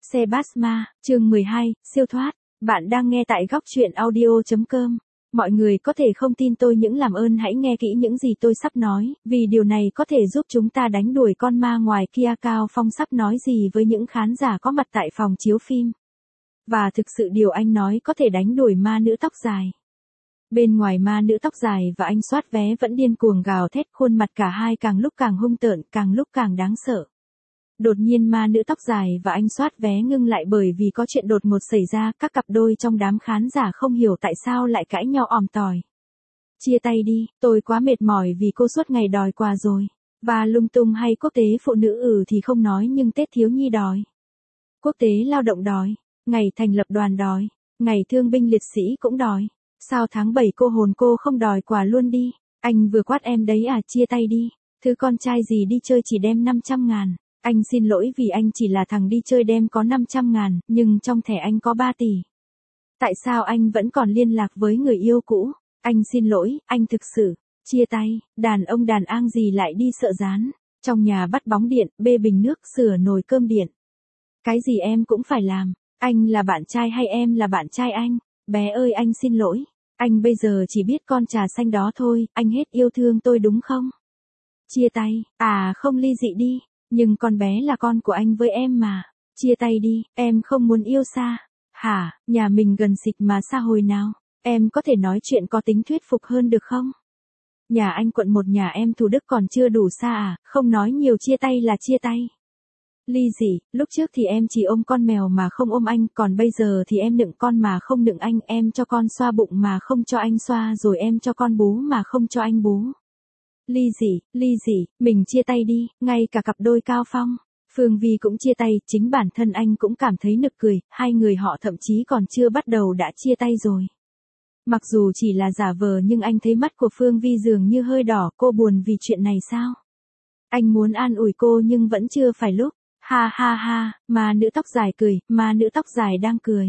Sebasma, chương 12, siêu thoát. Bạn đang nghe tại góc truyện audio.com. Mọi người có thể không tin tôi nhưng làm ơn hãy nghe kỹ những gì tôi sắp nói, vì điều này có thể giúp chúng ta đánh đuổi con ma ngoài kia. Cao Phong sắp nói gì với những khán giả có mặt tại phòng chiếu phim. Và thực sự điều anh nói có thể đánh đuổi ma nữ tóc dài. Bên ngoài ma nữ tóc dài và anh soát vé vẫn điên cuồng gào thét, khuôn mặt cả hai càng lúc càng hung tợn, càng lúc càng đáng sợ. Đột nhiên ma nữ tóc dài và anh soát vé ngưng lại bởi vì có chuyện đột ngột xảy ra, các cặp đôi trong đám khán giả không hiểu tại sao lại cãi nhau òm tòi. Chia tay đi, tôi quá mệt mỏi vì cô suốt ngày đòi quà rồi. Và lung tung hay quốc tế phụ nữ thì không nói nhưng Tết thiếu nhi đòi. Quốc tế lao động đòi, ngày thành lập đoàn đòi, ngày thương binh liệt sĩ cũng đòi. Sao tháng 7 cô hồn cô không đòi quà luôn đi, anh vừa quát em đấy à, chia tay đi, thứ con trai gì đi chơi chỉ đem 500.000. Anh xin lỗi vì anh chỉ là thằng đi chơi đem có 500.000, nhưng trong thẻ anh có 3 tỷ. Tại sao anh vẫn còn liên lạc với người yêu cũ? Anh xin lỗi, anh thực sự. Chia tay, đàn ông đàn ang gì lại đi sợ rán. Trong nhà bắt bóng điện, bê bình nước, sửa nồi cơm điện. Cái gì em cũng phải làm. Anh là bạn trai hay em là bạn trai anh? Bé ơi anh xin lỗi. Anh bây giờ chỉ biết con trà xanh đó thôi, anh hết yêu thương tôi đúng không? Chia tay, à không ly dị đi. Nhưng con bé là con của anh với em mà. Chia tay đi, em không muốn yêu xa. Hả, nhà mình gần xịt mà xa hồi nào. Em có thể nói chuyện có tính thuyết phục hơn được không? Nhà anh quận 1 nhà em Thủ Đức còn chưa đủ xa à, không nói nhiều, chia tay là chia tay. Ly dị, lúc trước thì em chỉ ôm con mèo mà không ôm anh, còn bây giờ thì em nựng con mà không nựng anh, em cho con xoa bụng mà không cho anh xoa, rồi em cho con bú mà không cho anh bú. Ly dị, mình chia tay đi, ngay cả cặp đôi Cao Phong, Phương Vi cũng chia tay, chính bản thân anh cũng cảm thấy nực cười, hai người họ thậm chí còn chưa bắt đầu đã chia tay rồi. Mặc dù chỉ là giả vờ nhưng anh thấy mắt của Phương Vi dường như hơi đỏ, cô buồn vì chuyện này sao? Anh muốn an ủi cô nhưng vẫn chưa phải lúc. Ha ha ha, mà nữ tóc dài cười, mà nữ tóc dài đang cười.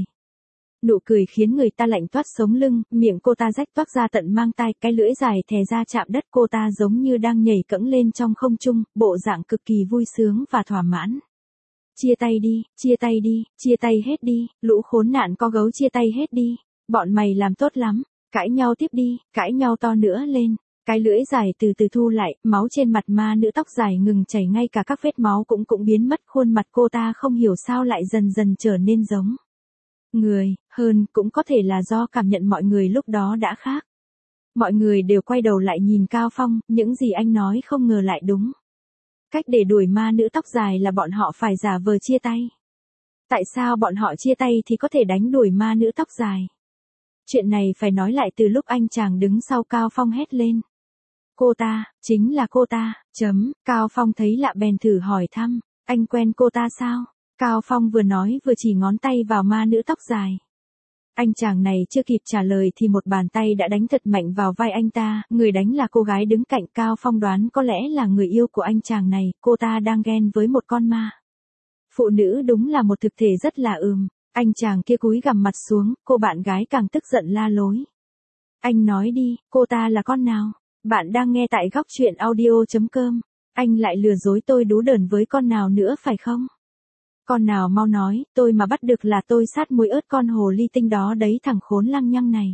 Nụ cười khiến người ta lạnh toát sống lưng, miệng cô ta rách toác ra tận mang tai, cái lưỡi dài thè ra chạm đất, cô ta giống như đang nhảy cẫng lên trong không trung, bộ dạng cực kỳ vui sướng và thỏa mãn. Chia tay đi, chia tay đi, chia tay hết đi, lũ khốn nạn có gấu, chia tay hết đi. Bọn mày làm tốt lắm, cãi nhau tiếp đi, cãi nhau to nữa lên. Cái lưỡi dài từ từ thu lại, máu trên mặt ma nữ tóc dài ngừng chảy, ngay cả các vết máu cũng biến mất, khuôn mặt cô ta không hiểu sao lại dần dần trở nên giống người, hơn cũng có thể là do cảm nhận mọi người lúc đó đã khác. Mọi người đều quay đầu lại nhìn Cao Phong, những gì anh nói không ngờ lại đúng. Cách để đuổi ma nữ tóc dài là bọn họ phải giả vờ chia tay. Tại sao bọn họ chia tay thì có thể đánh đuổi ma nữ tóc dài? Chuyện này phải nói lại từ lúc anh chàng đứng sau Cao Phong hét lên. Cô ta, chính là cô ta, Cao Phong thấy lạ bèn thử hỏi thăm, anh quen cô ta sao? Cao Phong vừa nói vừa chỉ ngón tay vào ma nữ tóc dài. Anh chàng này chưa kịp trả lời thì một bàn tay đã đánh thật mạnh vào vai anh ta, người đánh là cô gái đứng cạnh. Cao Phong đoán có lẽ là người yêu của anh chàng này, cô ta đang ghen với một con ma. Phụ nữ đúng là một thực thể rất là anh chàng kia cúi gằm mặt xuống, cô bạn gái càng tức giận la lối. Anh nói đi, cô ta là con nào? Bạn đang nghe tại góc truyện audio.com. Anh lại lừa dối tôi đú đờn với con nào nữa phải không? Con nào mau nói, tôi mà bắt được là tôi sát muối ớt con hồ ly tinh đó đấy, thằng khốn lăng nhăng này.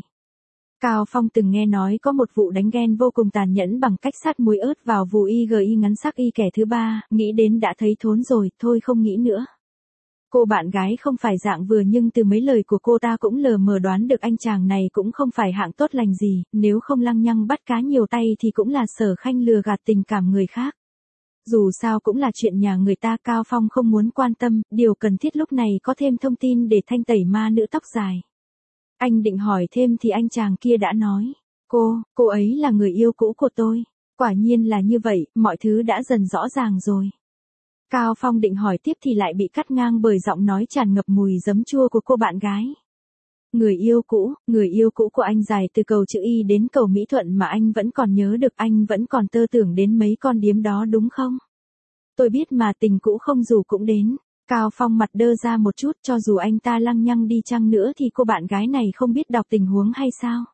Cao Phong từng nghe nói có một vụ đánh ghen vô cùng tàn nhẫn bằng cách sát muối ớt vào vù y ngắn sắc y, kẻ thứ ba, nghĩ đến đã thấy thốn rồi, thôi không nghĩ nữa. Cô bạn gái không phải dạng vừa nhưng từ mấy lời của cô ta cũng lờ mờ đoán được anh chàng này cũng không phải hạng tốt lành gì, nếu không lăng nhăng bắt cá nhiều tay thì cũng là Sở Khanh lừa gạt tình cảm người khác. Dù sao cũng là chuyện nhà người ta, Cao Phong không muốn quan tâm, điều cần thiết lúc này có thêm thông tin để thanh tẩy ma nữ tóc dài. Anh định hỏi thêm thì anh chàng kia đã nói, cô ấy là người yêu cũ của tôi. Quả nhiên là như vậy, mọi thứ đã dần rõ ràng rồi. Cao Phong định hỏi tiếp thì lại bị cắt ngang bởi giọng nói tràn ngập mùi giấm chua của cô bạn gái. Người yêu cũ của anh dài từ cầu chữ Y đến cầu Mỹ Thuận mà anh vẫn còn nhớ được, anh vẫn còn tơ tưởng đến mấy con điếm đó đúng không? Tôi biết mà, tình cũ không dù cũng đến. Cao Phong mặt đơ ra một chút, cho dù anh ta lăng nhăng đi chăng nữa thì cô bạn gái này không biết đọc tình huống hay sao?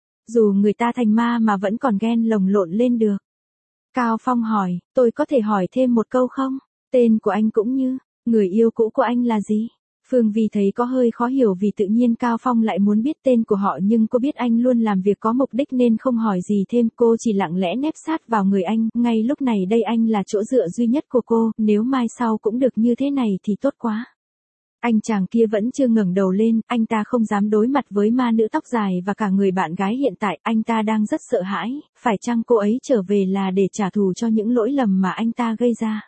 Dù người ta thành ma mà vẫn còn ghen lồng lộn lên được. Cao Phong hỏi, tôi có thể hỏi thêm một câu không? Tên của anh cũng như, người yêu cũ của anh là gì? Phương Vi thấy có hơi khó hiểu vì tự nhiên Cao Phong lại muốn biết tên của họ, nhưng cô biết anh luôn làm việc có mục đích nên không hỏi gì thêm, cô chỉ lặng lẽ nép sát vào người anh, ngay lúc này đây anh là chỗ dựa duy nhất của cô, nếu mai sau cũng được như thế này thì tốt quá. Anh chàng kia vẫn chưa ngẩng đầu lên, anh ta không dám đối mặt với ma nữ tóc dài và cả người bạn gái hiện tại, anh ta đang rất sợ hãi, phải chăng cô ấy trở về là để trả thù cho những lỗi lầm mà anh ta gây ra?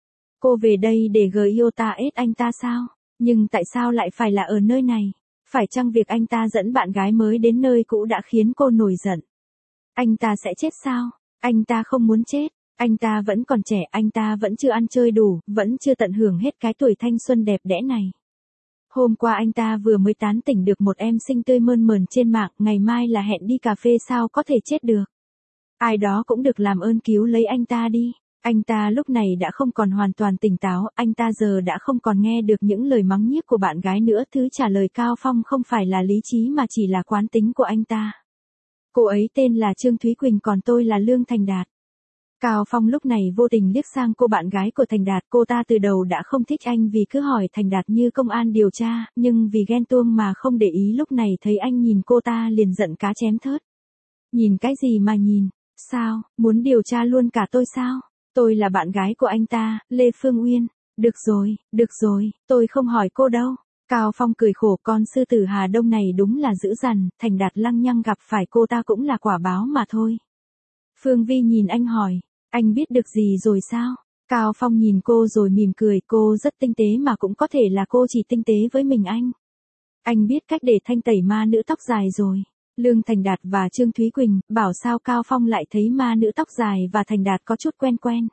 Cô về đây để Giota ết anh ta sao? Nhưng tại sao lại phải là ở nơi này? Phải chăng việc anh ta dẫn bạn gái mới đến nơi cũ đã khiến cô nổi giận? Anh ta sẽ chết sao? Anh ta không muốn chết. Anh ta vẫn còn trẻ, anh ta vẫn chưa ăn chơi đủ, vẫn chưa tận hưởng hết cái tuổi thanh xuân đẹp đẽ này. Hôm qua anh ta vừa mới tán tỉnh được một em xinh tươi mơn mởn trên mạng, ngày mai là hẹn đi cà phê, sao có thể chết được. Ai đó cũng được làm ơn cứu lấy anh ta đi. Anh ta lúc này đã không còn hoàn toàn tỉnh táo, anh ta giờ đã không còn nghe được những lời mắng nhiếc của bạn gái nữa, thứ trả lời Cao Phong không phải là lý trí mà chỉ là quán tính của anh ta. Cô ấy tên là Trương Thúy Quỳnh, còn tôi là Lương Thành Đạt. Cao Phong lúc này vô tình liếc sang cô bạn gái của Thành Đạt, cô ta từ đầu đã không thích anh vì cứ hỏi Thành Đạt như công an điều tra, nhưng vì ghen tuông mà không để ý, lúc này thấy anh nhìn cô ta liền giận cá chém thớt. Nhìn cái gì mà nhìn, sao, muốn điều tra luôn cả tôi sao? Tôi là bạn gái của anh ta, Lê Phương Uyên. Được rồi, tôi không hỏi cô đâu. Cao Phong cười khổ, con sư tử Hà Đông này đúng là dữ dằn, Thành Đạt lăng nhăng gặp phải cô ta cũng là quả báo mà thôi. Phương Vi nhìn anh hỏi, anh biết được gì rồi sao? Cao Phong nhìn cô rồi mỉm cười, cô rất tinh tế mà cũng có thể là cô chỉ tinh tế với mình anh. Anh biết cách để thanh tẩy ma nữ tóc dài rồi. Lương Thành Đạt và Trương Thúy Quỳnh, bảo sao Cao Phong lại thấy ma nữ tóc dài và Thành Đạt có chút quen quen.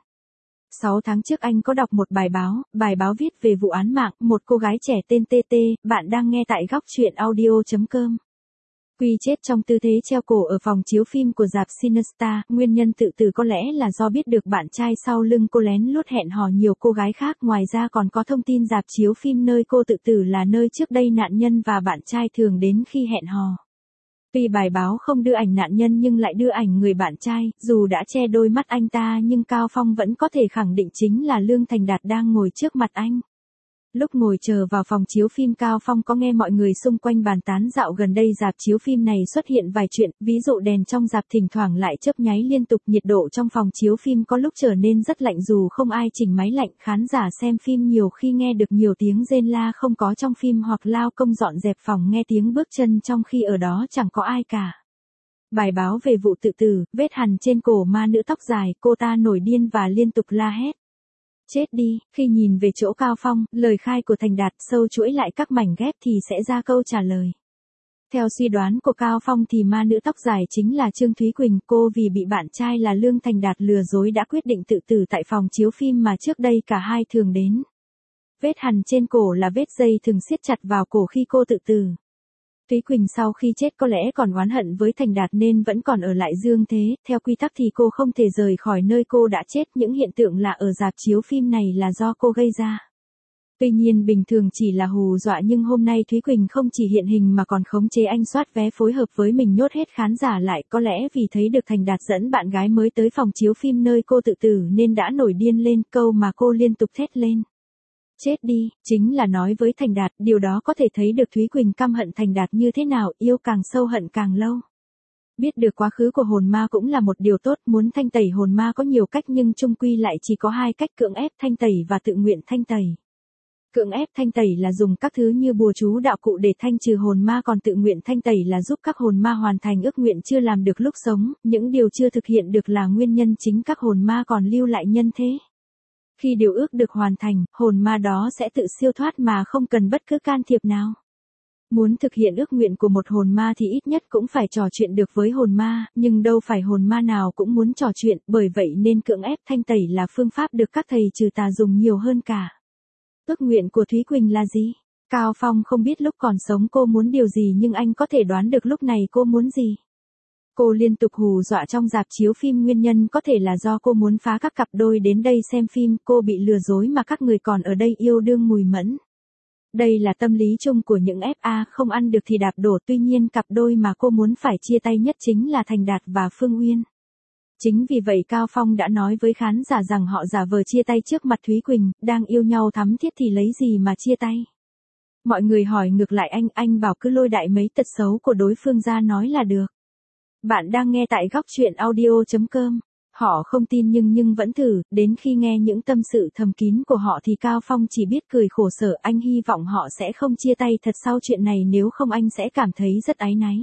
6 tháng trước anh có đọc một bài báo viết về vụ án mạng, một cô gái trẻ tên TT, bạn đang nghe tại góc truyện audio.com. Quy chết trong tư thế treo cổ ở phòng chiếu phim của rạp Cinestar, nguyên nhân tự tử có lẽ là do biết được bạn trai sau lưng cô lén lút hẹn hò nhiều cô gái khác, ngoài ra còn có thông tin rạp chiếu phim nơi cô tự tử là nơi trước đây nạn nhân và bạn trai thường đến khi hẹn hò. Tuy bài báo không đưa ảnh nạn nhân nhưng lại đưa ảnh người bạn trai, dù đã che đôi mắt anh ta nhưng Cao Phong vẫn có thể khẳng định chính là Lương Thành Đạt đang ngồi trước mặt anh. Lúc ngồi chờ vào phòng chiếu phim, Cao Phong có nghe mọi người xung quanh bàn tán dạo gần đây rạp chiếu phim này xuất hiện vài chuyện, ví dụ đèn trong rạp thỉnh thoảng lại chớp nháy liên tục, nhiệt độ trong phòng chiếu phim có lúc trở nên rất lạnh dù không ai chỉnh máy lạnh, khán giả xem phim nhiều khi nghe được nhiều tiếng rên la không có trong phim hoặc lao công dọn dẹp phòng nghe tiếng bước chân trong khi ở đó chẳng có ai cả. Bài báo về vụ tự tử, vết hằn trên cổ ma nữ tóc dài, cô ta nổi điên và liên tục la hét. Chết đi, khi nhìn về chỗ Cao Phong, lời khai của Thành Đạt sâu chuỗi lại các mảnh ghép thì sẽ ra câu trả lời. Theo suy đoán của Cao Phong thì ma nữ tóc dài chính là Trương Thúy Quỳnh, cô vì bị bạn trai là Lương Thành Đạt lừa dối đã quyết định tự tử tại phòng chiếu phim mà trước đây cả hai thường đến. Vết hằn trên cổ là vết dây thường siết chặt vào cổ khi cô tự tử. Thúy Quỳnh sau khi chết có lẽ còn oán hận với Thành Đạt nên vẫn còn ở lại dương thế, theo quy tắc thì cô không thể rời khỏi nơi cô đã chết, những hiện tượng lạ ở rạp chiếu phim này là do cô gây ra. Tuy nhiên bình thường chỉ là hù dọa nhưng hôm nay Thúy Quỳnh không chỉ hiện hình mà còn khống chế anh soát vé phối hợp với mình nhốt hết khán giả lại, có lẽ vì thấy được Thành Đạt dẫn bạn gái mới tới phòng chiếu phim nơi cô tự tử nên đã nổi điên lên, câu mà cô liên tục thét lên. Chết đi, chính là nói với Thành Đạt, điều đó có thể thấy được Thúy Quỳnh căm hận Thành Đạt như thế nào, yêu càng sâu hận càng lâu. Biết được quá khứ của hồn ma cũng là một điều tốt, muốn thanh tẩy hồn ma có nhiều cách nhưng chung quy lại chỉ có hai cách: cưỡng ép thanh tẩy và tự nguyện thanh tẩy. Cưỡng ép thanh tẩy là dùng các thứ như bùa chú đạo cụ để thanh trừ hồn ma, còn tự nguyện thanh tẩy là giúp các hồn ma hoàn thành ước nguyện chưa làm được lúc sống, những điều chưa thực hiện được là nguyên nhân chính các hồn ma còn lưu lại nhân thế. Khi điều ước được hoàn thành, hồn ma đó sẽ tự siêu thoát mà không cần bất cứ can thiệp nào. Muốn thực hiện ước nguyện của một hồn ma thì ít nhất cũng phải trò chuyện được với hồn ma, nhưng đâu phải hồn ma nào cũng muốn trò chuyện, bởi vậy nên cưỡng ép thanh tẩy là phương pháp được các thầy trừ tà dùng nhiều hơn cả. Ước nguyện của Thúy Quỳnh là gì? Cao Phong không biết lúc còn sống cô muốn điều gì nhưng anh có thể đoán được lúc này cô muốn gì. Cô liên tục hù dọa trong rạp chiếu phim, nguyên nhân có thể là do cô muốn phá các cặp đôi đến đây xem phim, cô bị lừa dối mà các người còn ở đây yêu đương mùi mẫn. Đây là tâm lý chung của những FA không ăn được thì đạp đổ, tuy nhiên cặp đôi mà cô muốn phải chia tay nhất chính là Thành Đạt và Phương Uyên. Chính vì vậy Cao Phong đã nói với khán giả rằng họ giả vờ chia tay trước mặt Thúy Quỳnh, đang yêu nhau thắm thiết thì lấy gì mà chia tay. Mọi người hỏi ngược lại anh bảo cứ lôi đại mấy tật xấu của đối phương ra nói là được. Bạn đang nghe tại góc chuyện audio.com. Họ không tin nhưng vẫn thử, đến khi nghe những tâm sự thầm kín của họ thì Cao Phong chỉ biết cười khổ sở. Anh hy vọng họ sẽ không chia tay thật sau chuyện này, nếu không anh sẽ cảm thấy rất áy náy.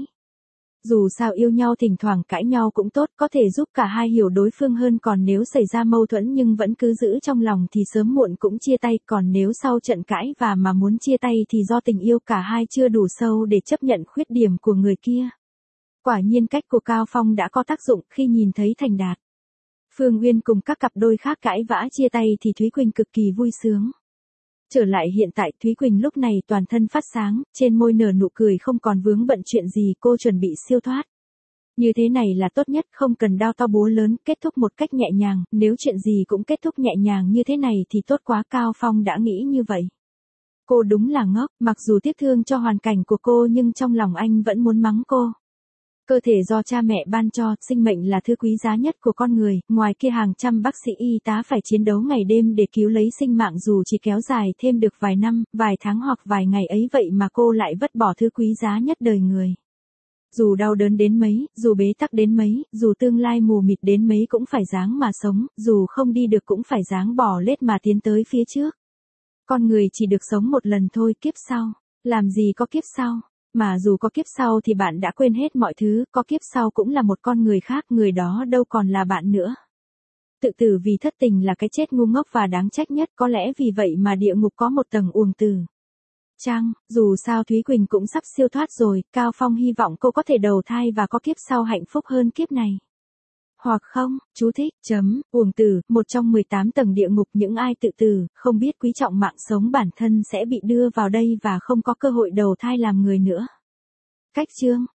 Dù sao yêu nhau thỉnh thoảng cãi nhau cũng tốt, có thể giúp cả hai hiểu đối phương hơn, còn nếu xảy ra mâu thuẫn nhưng vẫn cứ giữ trong lòng thì sớm muộn cũng chia tay, còn nếu sau trận cãi và mà muốn chia tay thì do tình yêu cả hai chưa đủ sâu để chấp nhận khuyết điểm của người kia. Quả nhiên cách của Cao Phong đã có tác dụng. Khi nhìn thấy thành đạt, Phương Uyên cùng các cặp đôi khác cãi vã chia tay thì Thúy Quỳnh cực kỳ vui sướng. Trở lại hiện tại, Thúy Quỳnh lúc này toàn thân phát sáng, trên môi nở nụ cười, không còn vướng bận chuyện gì, cô chuẩn bị siêu thoát. Như thế này là tốt nhất, không cần đao to búa lớn, kết thúc một cách nhẹ nhàng, nếu chuyện gì cũng kết thúc nhẹ nhàng như thế này thì tốt quá, Cao Phong đã nghĩ như vậy. Cô đúng là ngốc, mặc dù tiếc thương cho hoàn cảnh của cô nhưng trong lòng anh vẫn muốn mắng cô. Cơ thể do cha mẹ ban cho, sinh mệnh là thứ quý giá nhất của con người, ngoài kia hàng trăm bác sĩ y tá phải chiến đấu ngày đêm để cứu lấy sinh mạng, dù chỉ kéo dài thêm được vài năm, vài tháng hoặc vài ngày ấy, vậy mà cô lại vứt bỏ thứ quý giá nhất đời người. Dù đau đớn đến mấy, dù bế tắc đến mấy, dù tương lai mù mịt đến mấy cũng phải ráng mà sống, dù không đi được cũng phải ráng bỏ lết mà tiến tới phía trước. Con người chỉ được sống một lần thôi, kiếp sau, làm gì có kiếp sau. Mà dù có kiếp sau thì bạn đã quên hết mọi thứ, có kiếp sau cũng là một con người khác, người đó đâu còn là bạn nữa. Tự tử vì thất tình là cái chết ngu ngốc và đáng trách nhất, có lẽ vì vậy mà địa ngục có một tầng uồng tử. Chăng, dù sao Thúy Quỳnh cũng sắp siêu thoát rồi, Cao Phong hy vọng cô có thể đầu thai và có kiếp sau hạnh phúc hơn kiếp này. Hoặc không, chú thích, uồng tử, một trong 18 tầng địa ngục, những ai tự tử, không biết quý trọng mạng sống bản thân sẽ bị đưa vào đây và không có cơ hội đầu thai làm người nữa. Cách chương,